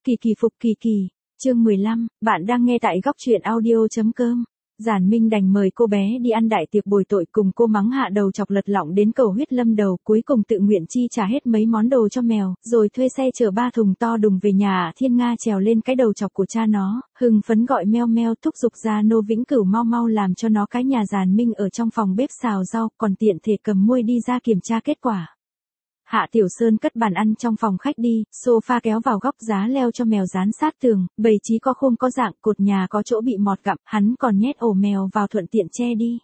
Kỳ kỳ phục kỳ kỳ, chương 15, bạn đang nghe tại góc truyện audio.com. Giản Minh đành mời cô bé đi ăn đại tiệc bồi tội, cùng cô mắng hạ đầu chọc lật lọng đến cầu huyết lâm đầu, cuối cùng tự nguyện chi trả hết mấy món đồ cho mèo, rồi thuê xe chở 3 thùng to đùng về nhà. Thiên Nga trèo lên cái đầu chọc của cha nó, hưng phấn gọi meo meo, thúc giục ra Nô Vĩnh Cửu mau mau làm cho nó cái nhà. Giản Minh ở trong phòng bếp xào rau, còn tiện thể cầm muôi đi ra kiểm tra kết quả. Hạ Tiểu Sơn cất bàn ăn trong phòng khách đi, sofa kéo vào góc, giá leo cho mèo dán sát tường, bày trí có khung có dạng, cột nhà có chỗ bị mọt gặm, hắn còn nhét ổ mèo vào thuận tiện che đi.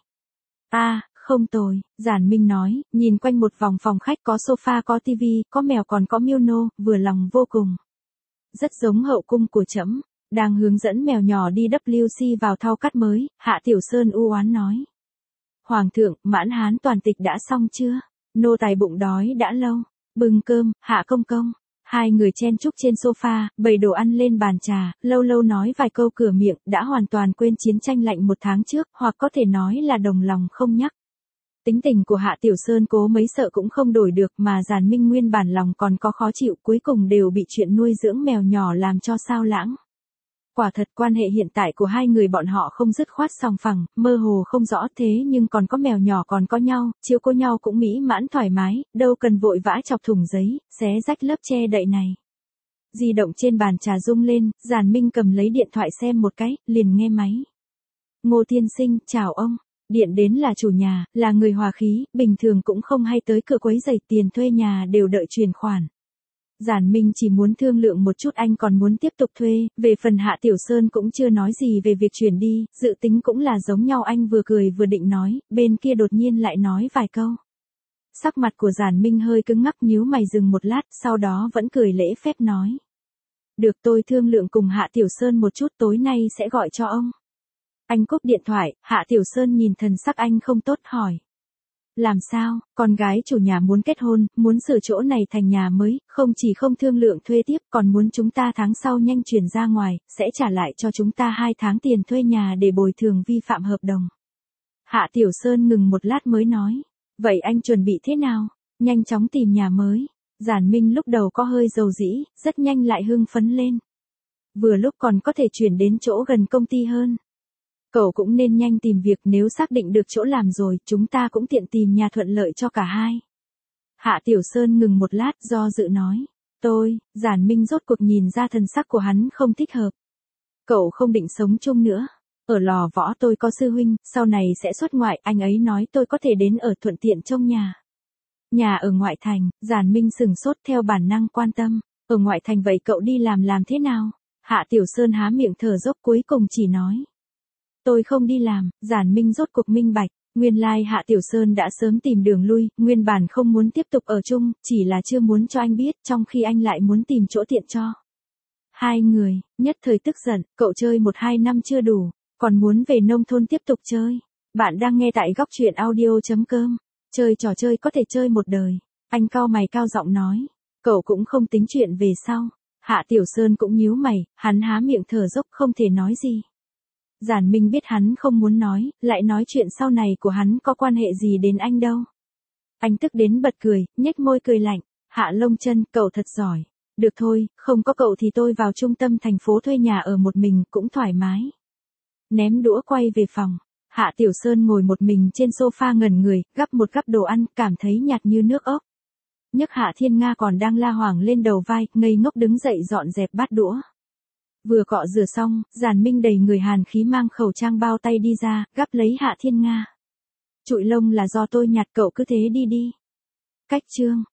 Không tồi, Giản Minh nói, nhìn quanh một vòng phòng khách, có sofa, có tivi, có mèo, còn có Milo, vừa lòng vô cùng. Rất giống hậu cung của trẫm. Đang hướng dẫn mèo nhỏ đi WC vào thau cắt mới, Hạ Tiểu Sơn u oán nói. Hoàng thượng, mãn hán toàn tịch đã xong chưa? Nô tài bụng đói đã lâu. Bưng cơm, Hạ công công. Hai người chen chúc trên sofa, bày đồ ăn lên bàn trà, lâu lâu nói vài câu cửa miệng, đã hoàn toàn quên chiến tranh lạnh 1 tháng trước, hoặc có thể nói là đồng lòng không nhắc. Tính tình của Hạ Tiểu Sơn cố mấy sợ cũng không đổi được, mà Giản Minh nguyên bản lòng còn có khó chịu, cuối cùng đều bị chuyện nuôi dưỡng mèo nhỏ làm cho sao lãng. Quả thật quan hệ hiện tại của hai người bọn họ không dứt khoát sòng phẳng, mơ hồ không rõ, thế nhưng còn có mèo nhỏ, còn có nhau, chiếu cố nhau cũng mỹ mãn thoải mái, đâu cần vội vã chọc thủng giấy, xé rách lớp che đậy này. Di động trên bàn trà rung lên, Giản Minh cầm lấy điện thoại xem một cái, liền nghe máy. Ngô tiên sinh, chào ông. Điện đến là chủ nhà, là người hòa khí, bình thường cũng không hay tới cửa quấy rầy, tiền thuê nhà đều đợi chuyển khoản. Giản Minh chỉ muốn thương lượng một chút, anh còn muốn tiếp tục thuê, về phần Hạ Tiểu Sơn cũng chưa nói gì về việc chuyển đi, dự tính cũng là giống nhau. Anh vừa cười vừa định nói, bên kia đột nhiên lại nói vài câu. Sắc mặt của Giản Minh hơi cứng ngắc, nhíu mày dừng một lát, sau đó vẫn cười lễ phép nói. Được, tôi thương lượng cùng Hạ Tiểu Sơn một chút, tối nay sẽ gọi cho ông. Anh cúp điện thoại, Hạ Tiểu Sơn nhìn thần sắc anh không tốt hỏi. Làm sao, con gái chủ nhà muốn kết hôn, muốn sửa chỗ này thành nhà mới, không chỉ không thương lượng thuê tiếp, còn muốn chúng ta tháng sau nhanh chuyển ra ngoài, sẽ trả lại cho chúng ta 2 tháng tiền thuê nhà để bồi thường vi phạm hợp đồng. Hạ Tiểu Sơn ngừng một lát mới nói, vậy anh chuẩn bị thế nào? Nhanh chóng tìm nhà mới. Giản Minh lúc đầu có hơi dầu dĩ, rất nhanh lại hưng phấn lên. Vừa lúc còn có thể chuyển đến chỗ gần công ty hơn. Cậu cũng nên nhanh tìm việc, nếu xác định được chỗ làm rồi, chúng ta cũng tiện tìm nhà thuận lợi cho cả hai. Hạ Tiểu Sơn ngừng một lát, do dự nói. Giản Minh rốt cuộc nhìn ra thần sắc của hắn không thích hợp. Cậu không định sống chung nữa. Ở Lò Võ tôi có sư huynh, sau này sẽ xuất ngoại, anh ấy nói tôi có thể đến ở thuận tiện trông nhà. Nhà ở ngoại thành, Giản Minh sừng sốt, theo bản năng quan tâm. Ở ngoại thành vậy cậu đi làm thế nào? Hạ Tiểu Sơn há miệng thở dốc, cuối cùng chỉ nói. Tôi không đi làm. Giản Minh rốt cuộc minh bạch, nguyên lai Hạ Tiểu Sơn đã sớm tìm đường lui, nguyên bản không muốn tiếp tục ở chung, chỉ là chưa muốn cho anh biết, trong khi anh lại muốn tìm chỗ tiện cho. Hai người, nhất thời tức giận, cậu chơi 1-2 năm chưa đủ, còn muốn về nông thôn tiếp tục chơi. Bạn đang nghe tại góc truyện audio.com, chơi trò chơi có thể chơi một đời. Anh cau mày cao giọng nói, cậu cũng không tính chuyện về sau. Hạ Tiểu Sơn cũng nhíu mày, hắn há miệng thở dốc không thể nói gì. Giản Minh biết hắn không muốn nói, lại nói chuyện sau này của hắn có quan hệ gì đến anh đâu. Anh tức đến bật cười, nhếch môi cười lạnh. Hạ lông chân, cậu thật giỏi. Được thôi, không có cậu thì tôi vào trung tâm thành phố thuê nhà ở một mình, cũng thoải mái. Ném đũa quay về phòng. Hạ Tiểu Sơn ngồi một mình trên sofa ngẩn người, gắp một gắp đồ ăn, cảm thấy nhạt như nước ốc. Nhấc Hạ Thiên Nga còn đang la hoảng lên đầu vai, ngây ngốc đứng dậy dọn dẹp bát đũa. Vừa cọ rửa xong, Giản Minh đầy người hàn khí mang khẩu trang bao tay đi ra, gắp lấy Hạ Thiên Nga. Trụi lông là do tôi nhặt, cậu cứ thế đi đi. Cách chương.